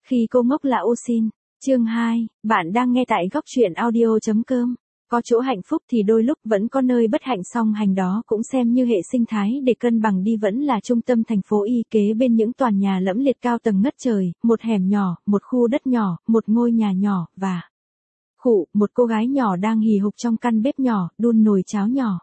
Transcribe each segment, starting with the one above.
Khi cô ngốc là ô xin. Chương 2, bạn đang nghe tại góc truyện audio.com. Có chỗ hạnh phúc thì đôi lúc vẫn có nơi bất hạnh, song hành đó cũng xem như hệ sinh thái để cân bằng đi. Vẫn là trung tâm thành phố Y, kế bên những tòa nhà lẫm liệt cao tầng ngất trời, một hẻm nhỏ, một khu đất nhỏ, một ngôi nhà nhỏ, và một cô gái nhỏ đang hì hục trong căn bếp nhỏ, đun nồi cháo nhỏ.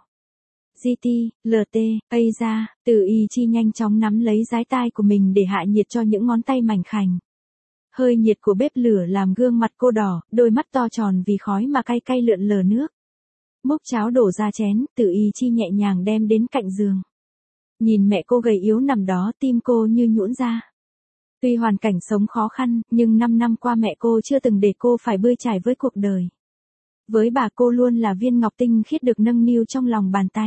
GT, LT, ra, Từ Y Chi nhanh chóng nắm lấy dái tai của mình để hạ nhiệt cho những ngón tay mảnh khảnh. Hơi nhiệt của bếp lửa làm gương mặt cô đỏ, đôi mắt to tròn vì khói mà cay cay lượn lờ nước. Múc cháo đổ ra chén, Từ Y Chi nhẹ nhàng đem đến cạnh giường. Nhìn mẹ cô gầy yếu nằm đó, tim cô như nhũn ra. Tuy hoàn cảnh sống khó khăn, nhưng 5 năm qua mẹ cô chưa từng để cô phải bươn trải với cuộc đời. Với bà, cô luôn là viên ngọc tinh khiết được nâng niu trong lòng bàn tay.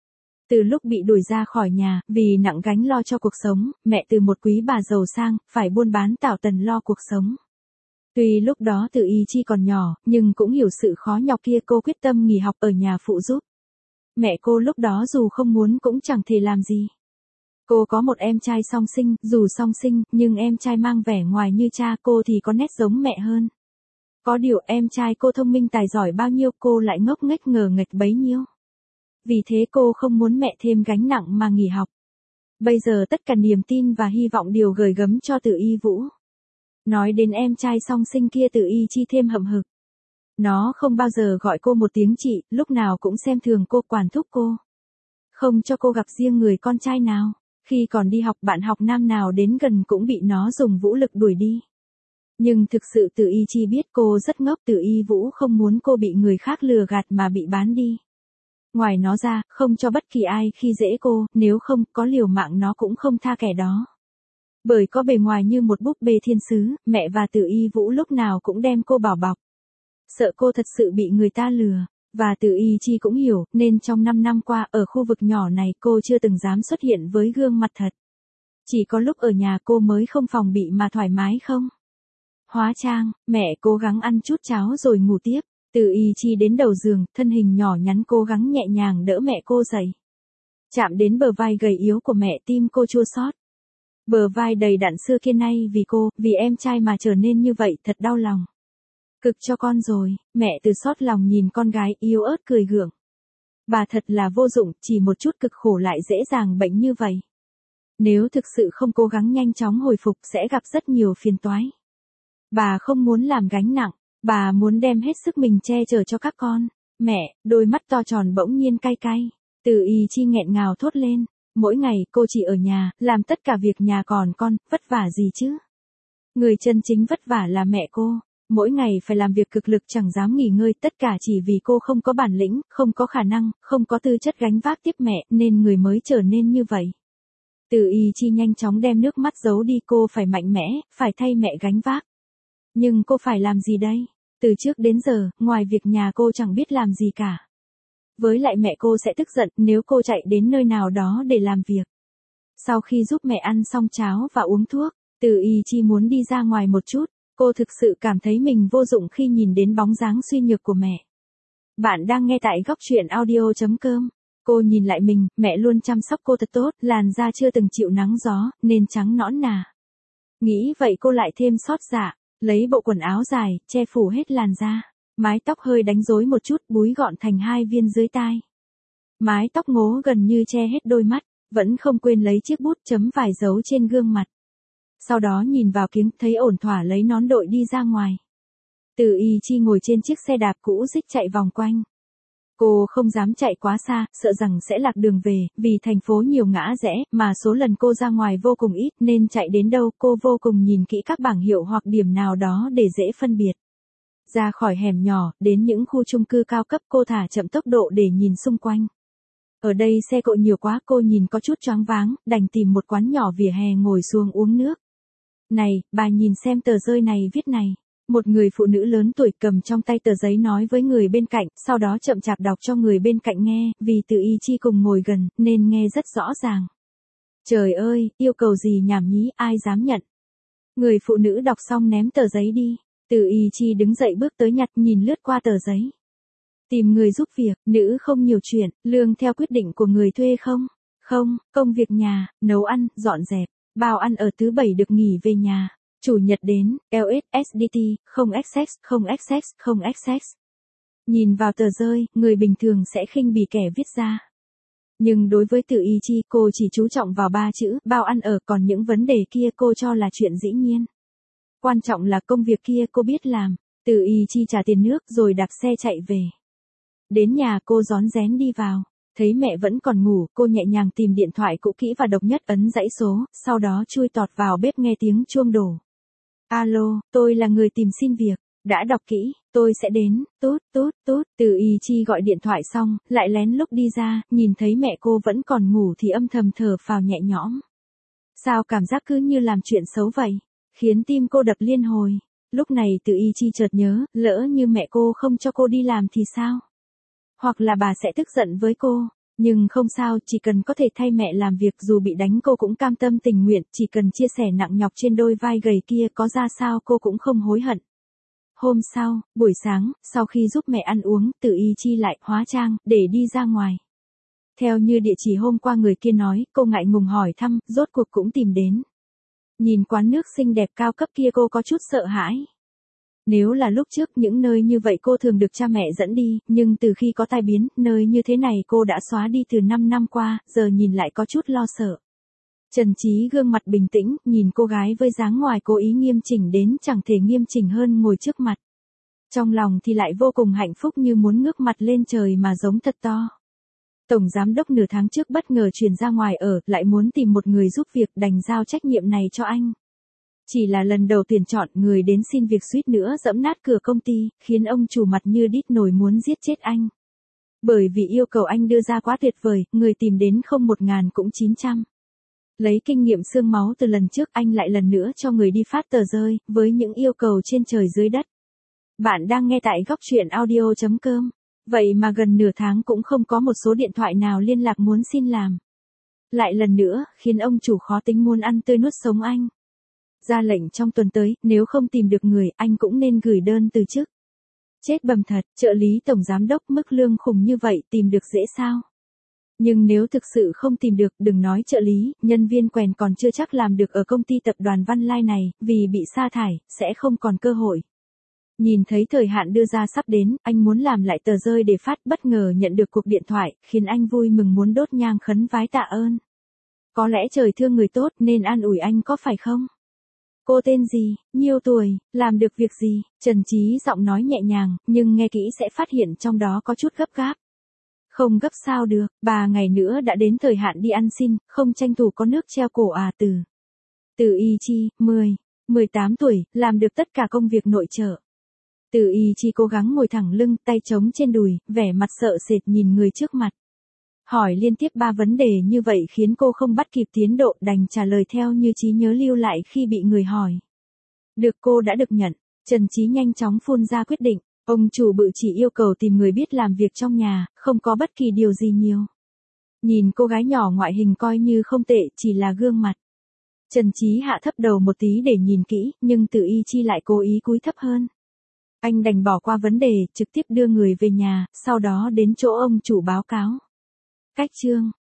Từ lúc bị đuổi ra khỏi nhà, vì nặng gánh lo cho cuộc sống, mẹ từ một quý bà giàu sang, phải buôn bán tảo tần lo cuộc sống. Tuy lúc đó Từ Y Chi còn nhỏ, nhưng cũng hiểu sự khó nhọc kia. Cô quyết tâm nghỉ học ở nhà phụ giúp. Mẹ cô lúc đó dù không muốn cũng chẳng thể làm gì. Cô có một em trai song sinh, dù song sinh, nhưng em trai mang vẻ ngoài như cha cô thì có nét giống mẹ hơn. Có điều em trai cô thông minh tài giỏi bao nhiêu, cô lại ngốc nghếch ngờ nghệch bấy nhiêu. Vì thế cô không muốn mẹ thêm gánh nặng mà nghỉ học. Bây giờ tất cả niềm tin và hy vọng đều gửi gắm cho Từ Y Vũ. Nói đến em trai song sinh kia, Từ Y Chi thêm hậm hực. Nó không bao giờ gọi cô một tiếng chị, lúc nào cũng xem thường cô, quản thúc cô. Không cho cô gặp riêng người con trai nào. Khi còn đi học, bạn học nam nào đến gần cũng bị nó dùng vũ lực đuổi đi. Nhưng thực sự Từ Y Chi biết cô rất ngốc. Từ Y Vũ không muốn cô bị người khác lừa gạt mà bị bán đi. Ngoài nó ra, không cho bất kỳ ai khi dễ cô, nếu không, có liều mạng nó cũng không tha kẻ đó. Bởi có bề ngoài như một búp bê thiên sứ, mẹ và Từ Y Vũ lúc nào cũng đem cô bảo bọc. Sợ cô thật sự bị người ta lừa. Và Từ Y Chi cũng hiểu, nên trong 5 năm qua, ở khu vực nhỏ này cô chưa từng dám xuất hiện với gương mặt thật. Chỉ có lúc ở nhà cô mới không phòng bị mà thoải mái không. Hóa trang, mẹ cố gắng ăn chút cháo rồi ngủ tiếp. Từ Y Chi đến đầu giường, thân hình nhỏ nhắn cố gắng nhẹ nhàng đỡ mẹ cô dậy. Chạm đến bờ vai gầy yếu của mẹ, tim cô chua xót. Bờ vai đầy đặn xưa kia nay vì cô, vì em trai mà trở nên như vậy, thật đau lòng. Cực cho con rồi, mẹ từ xót lòng nhìn con gái yếu ớt cười gượng. Bà thật là vô dụng, chỉ một chút cực khổ lại dễ dàng bệnh như vậy. Nếu thực sự không cố gắng nhanh chóng hồi phục sẽ gặp rất nhiều phiền toái. Bà không muốn làm gánh nặng, bà muốn đem hết sức mình che chở cho các con. Mẹ, đôi mắt to tròn bỗng nhiên cay cay. Từ Y Chi nghẹn ngào thốt lên. Mỗi ngày cô chỉ ở nhà, làm tất cả việc nhà, còn con, vất vả gì chứ? Người chân chính vất vả là mẹ cô. Mỗi ngày phải làm việc cực lực chẳng dám nghỉ ngơi, tất cả chỉ vì cô không có bản lĩnh, không có khả năng, không có tư chất gánh vác tiếp mẹ, nên người mới trở nên như vậy. Từ Y Chi nhanh chóng đem nước mắt giấu đi. Cô phải mạnh mẽ, phải thay mẹ gánh vác. Nhưng cô phải làm gì đây? Từ trước đến giờ, ngoài việc nhà cô chẳng biết làm gì cả. Với lại mẹ cô sẽ tức giận nếu cô chạy đến nơi nào đó để làm việc. Sau khi giúp mẹ ăn xong cháo và uống thuốc, Từ Y Chi muốn đi ra ngoài một chút. Cô thực sự cảm thấy mình vô dụng khi nhìn đến bóng dáng suy nhược của mẹ. Bạn đang nghe tại góc truyện audio.com. Cô nhìn lại mình, mẹ luôn chăm sóc cô thật tốt, làn da chưa từng chịu nắng gió, nên trắng nõn nà. Nghĩ vậy cô lại thêm xót dạ, lấy bộ quần áo dài, che phủ hết làn da. Mái tóc hơi đánh rối một chút, búi gọn thành 2 viên dưới tai. Mái tóc ngố gần như che hết đôi mắt, vẫn không quên lấy chiếc bút chấm vài dấu trên gương mặt. Sau đó nhìn vào kính, thấy ổn thỏa lấy nón đội đi ra ngoài. Từ Y Chi ngồi trên chiếc xe đạp cũ rích chạy vòng quanh. Cô không dám chạy quá xa, sợ rằng sẽ lạc đường về, vì thành phố nhiều ngã rẽ, mà số lần cô ra ngoài vô cùng ít, nên chạy đến đâu cô vô cùng nhìn kỹ các bảng hiệu hoặc điểm nào đó để dễ phân biệt. Ra khỏi hẻm nhỏ, đến những khu chung cư cao cấp, cô thả chậm tốc độ để nhìn xung quanh. Ở đây xe cộ nhiều quá, cô nhìn có chút choáng váng, đành tìm một quán nhỏ vỉa hè ngồi xuống uống nước. Này, bà nhìn xem tờ rơi này viết này. Một người phụ nữ lớn tuổi cầm trong tay tờ giấy nói với người bên cạnh, sau đó chậm chạp đọc cho người bên cạnh nghe, vì Từ Y Chi cùng ngồi gần, nên nghe rất rõ ràng. Trời ơi, yêu cầu gì nhảm nhí, ai dám nhận. Người phụ nữ đọc xong ném tờ giấy đi. Từ Y Chi đứng dậy bước tới nhặt, nhìn lướt qua tờ giấy. Tìm người giúp việc, nữ không nhiều chuyện, lương theo quyết định của người thuê không? Không, công việc nhà, nấu ăn, dọn dẹp, bao ăn ở thứ 7 được nghỉ về nhà. Chủ nhật đến, LSSDT, không access, không access, không access. Nhìn vào tờ rơi, người bình thường sẽ khinh bỉ kẻ viết ra. Nhưng đối với Từ Y Chi, cô chỉ chú trọng vào 3 chữ, bao ăn ở, còn những vấn đề kia cô cho là chuyện dĩ nhiên. Quan trọng là công việc kia cô biết làm. Từ Y Chi trả tiền nước rồi đạp xe chạy về. Đến nhà cô rón rén đi vào. Thấy mẹ vẫn còn ngủ, cô nhẹ nhàng tìm điện thoại cũ kỹ và độc nhất ấn dãy số, sau đó chui tọt vào bếp nghe tiếng chuông đổ. Alo, tôi là người tìm xin việc. Đã đọc kỹ, tôi sẽ đến, tút tút tút. Từ Y Chi gọi điện thoại xong, lại lén lút đi ra, nhìn thấy mẹ cô vẫn còn ngủ thì âm thầm thở phào nhẹ nhõm. Sao cảm giác cứ như làm chuyện xấu vậy, khiến tim cô đập liên hồi. Lúc này Từ Y Chi chợt nhớ, lỡ như mẹ cô không cho cô đi làm thì sao? Hoặc là bà sẽ tức giận với cô. Nhưng không sao, chỉ cần có thể thay mẹ làm việc dù bị đánh cô cũng cam tâm tình nguyện, chỉ cần chia sẻ nặng nhọc trên đôi vai gầy kia có ra sao cô cũng không hối hận. Hôm sau, buổi sáng, sau khi giúp mẹ ăn uống, Từ Y Chi lại hóa trang, để đi ra ngoài. Theo như địa chỉ hôm qua người kia nói, cô ngại ngùng hỏi thăm, rốt cuộc cũng tìm đến. Nhìn quán nước xinh đẹp cao cấp kia cô có chút sợ hãi. Nếu là lúc trước những nơi như vậy cô thường được cha mẹ dẫn đi, nhưng từ khi có tai biến, nơi như thế này cô đã xóa đi từ 5 năm qua, giờ nhìn lại có chút lo sợ. Trần Chí gương mặt bình tĩnh, nhìn cô gái với dáng ngoài cố ý nghiêm chỉnh đến chẳng thể nghiêm chỉnh hơn ngồi trước mặt. Trong lòng thì lại vô cùng hạnh phúc như muốn ngước mặt lên trời mà giống thật to. Tổng giám đốc nửa tháng trước bất ngờ chuyển ra ngoài ở, lại muốn tìm một người giúp việc, đành giao trách nhiệm này cho anh. Chỉ là lần đầu tuyển chọn, người đến xin việc suýt nữa giẫm nát cửa công ty, khiến ông chủ mặt như đít nổi muốn giết chết anh. Bởi vì yêu cầu anh đưa ra quá tuyệt vời, người tìm đến không 1.000 cũng 900. Lấy kinh nghiệm xương máu từ lần trước, anh lại lần nữa cho người đi phát tờ rơi, với những yêu cầu trên trời dưới đất. Bạn đang nghe tại góc truyện audio.com. Vậy mà gần nửa tháng cũng không có một số điện thoại nào liên lạc muốn xin làm. Lại lần nữa, khiến ông chủ khó tính muốn ăn tươi nuốt sống anh. Ra lệnh trong tuần tới, nếu không tìm được người, anh cũng nên gửi đơn từ chức. Chết bầm thật, trợ lý tổng giám đốc mức lương khủng như vậy tìm được dễ sao? Nhưng nếu thực sự không tìm được, đừng nói trợ lý, nhân viên quèn còn chưa chắc làm được ở công ty tập đoàn Văn Lai này, vì bị sa thải, sẽ không còn cơ hội. Nhìn thấy thời hạn đưa ra sắp đến, anh muốn làm lại tờ rơi để phát, bất ngờ nhận được cuộc điện thoại, khiến anh vui mừng muốn đốt nhang khấn vái tạ ơn. Có lẽ trời thương người tốt nên an ủi anh có phải không? Cô tên gì, nhiêu tuổi, làm được việc gì? Trần Chí giọng nói nhẹ nhàng, nhưng nghe kỹ sẽ phát hiện trong đó có chút gấp gáp. Không gấp sao được, 3 ngày nữa đã đến thời hạn đi ăn xin, không tranh thủ có nước treo cổ à? Từ Y Chi, 18 tuổi, làm được tất cả công việc nội trợ. Từ Y Chi cố gắng ngồi thẳng lưng, tay chống trên đùi, vẻ mặt sợ sệt nhìn người trước mặt. Hỏi liên tiếp 3 vấn đề như vậy khiến cô không bắt kịp tiến độ, đành trả lời theo như trí nhớ lưu lại khi bị người hỏi. Được, cô đã được nhận. Trần Chí nhanh chóng phun ra quyết định. Ông chủ bự chỉ yêu cầu tìm người biết làm việc trong nhà, không có bất kỳ điều gì nhiều. Nhìn cô gái nhỏ ngoại hình coi như không tệ, chỉ là gương mặt. Trần Chí hạ thấp đầu một tí để nhìn kỹ, nhưng Từ Y Chi lại cố ý cúi thấp hơn. Anh đành bỏ qua vấn đề, trực tiếp đưa người về nhà, sau đó đến chỗ ông chủ báo cáo. Cách chương